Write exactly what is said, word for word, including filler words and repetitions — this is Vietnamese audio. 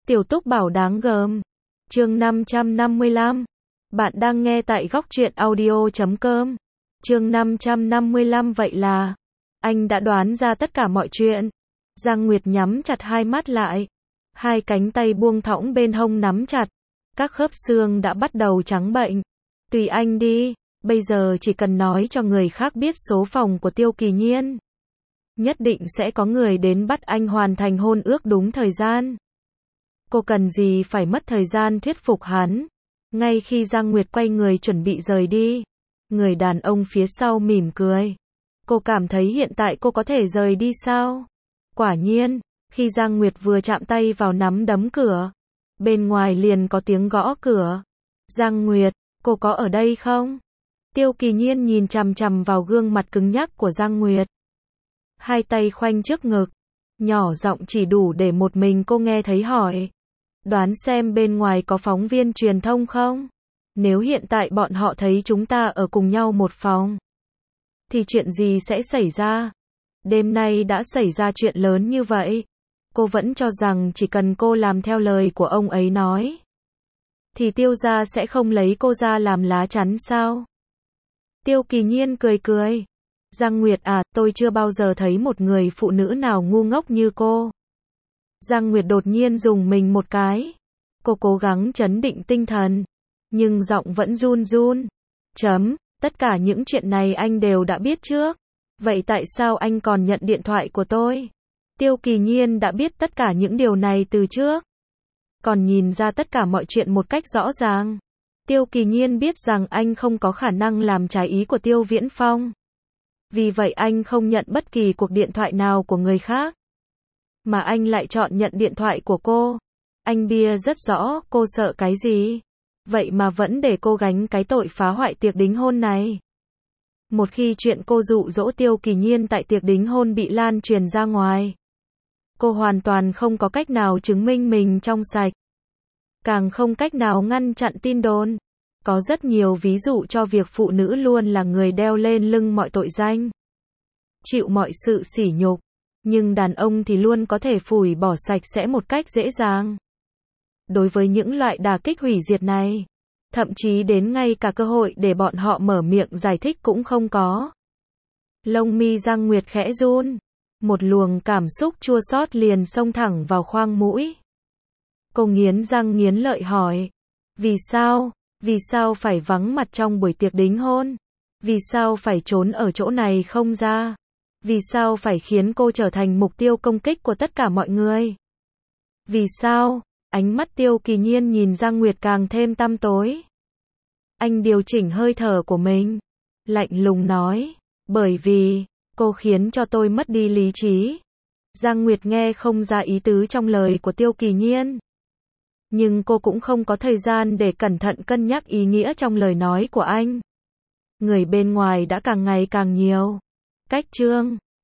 Tiểu Túc bảo đáng gờm. Chương năm trăm năm mươi lăm. Bạn đang nghe tại góc truyện audio chấm com. Chương năm trăm năm mươi lăm vậy là anh đã đoán ra tất cả mọi chuyện. Giang Nguyệt nhắm chặt hai mắt lại, hai cánh tay buông thõng bên hông nắm chặt, các khớp xương đã bắt đầu trắng bệnh. Tùy anh đi, bây giờ chỉ cần nói cho người khác biết số phòng của Tiêu Kỳ Nhiên, nhất định sẽ có người đến bắt anh hoàn thành hôn ước đúng thời gian. Cô cần gì phải mất thời gian thuyết phục hắn. Ngay khi Giang Nguyệt quay người chuẩn bị rời đi, người đàn ông phía sau mỉm cười. Cô cảm thấy hiện tại cô có thể rời đi sao? Quả nhiên, khi Giang Nguyệt vừa chạm tay vào nắm đấm cửa, bên ngoài liền có tiếng gõ cửa. Giang Nguyệt, cô có ở đây không? Tiêu Kỳ Nhiên nhìn chằm chằm vào gương mặt cứng nhắc của Giang Nguyệt, hai tay khoanh trước ngực, nhỏ giọng chỉ đủ để một mình cô nghe thấy hỏi. Đoán xem bên ngoài có phóng viên truyền thông không? Nếu hiện tại bọn họ thấy chúng ta ở cùng nhau một phòng, thì chuyện gì sẽ xảy ra? Đêm nay đã xảy ra chuyện lớn như vậy. Cô vẫn cho rằng chỉ cần cô làm theo lời của ông ấy nói, thì Tiêu gia sẽ không lấy cô ra làm lá chắn sao? Tiêu Kỳ Nhiên cười cười. Giang Nguyệt à, tôi chưa bao giờ thấy một người phụ nữ nào ngu ngốc như cô. Giang Nguyệt đột nhiên dùng mình một cái. Cô cố gắng trấn định tinh thần, nhưng giọng vẫn run run. Chấm, tất cả những chuyện này anh đều đã biết trước. Vậy tại sao anh còn nhận điện thoại của tôi? Tiêu Kỳ Nhiên đã biết tất cả những điều này từ trước, còn nhìn ra tất cả mọi chuyện một cách rõ ràng. Tiêu Kỳ Nhiên biết rằng anh không có khả năng làm trái ý của Tiêu Viễn Phong. Vì vậy anh không nhận bất kỳ cuộc điện thoại nào của người khác, mà anh lại chọn nhận điện thoại của cô. Anh bia rất rõ cô sợ cái gì, vậy mà vẫn để cô gánh cái tội phá hoại tiệc đính hôn này. Một khi chuyện cô dụ dỗ Tiêu Kỳ Nhiên tại tiệc đính hôn bị lan truyền ra ngoài, cô hoàn toàn không có cách nào chứng minh mình trong sạch, càng không cách nào ngăn chặn tin đồn. Có rất nhiều ví dụ cho việc phụ nữ luôn là người đeo lên lưng mọi tội danh, chịu mọi sự sỉ nhục, nhưng đàn ông thì luôn có thể phủi bỏ sạch sẽ một cách dễ dàng. Đối với những loại đả kích hủy diệt này, thậm chí đến ngay cả cơ hội để bọn họ mở miệng giải thích cũng không có. Lông mi Giang Nguyệt khẽ run, một luồng cảm xúc chua xót liền xông thẳng vào khoang mũi. Cô nghiến răng nghiến lợi hỏi, vì sao? Vì sao phải vắng mặt trong buổi tiệc đính hôn? Vì sao phải trốn ở chỗ này không ra? Vì sao phải khiến cô trở thành mục tiêu công kích của tất cả mọi người? Vì sao? Ánh mắt Tiêu Kỳ Nhiên nhìn Giang Nguyệt càng thêm tăm tối. Anh điều chỉnh hơi thở của mình, lạnh lùng nói, bởi vì cô khiến cho tôi mất đi lý trí. Giang Nguyệt nghe không ra ý tứ trong lời của Tiêu Kỳ Nhiên, nhưng cô cũng không có thời gian để cẩn thận cân nhắc ý nghĩa trong lời nói của anh. Người bên ngoài đã càng ngày càng nhiều. Cách chương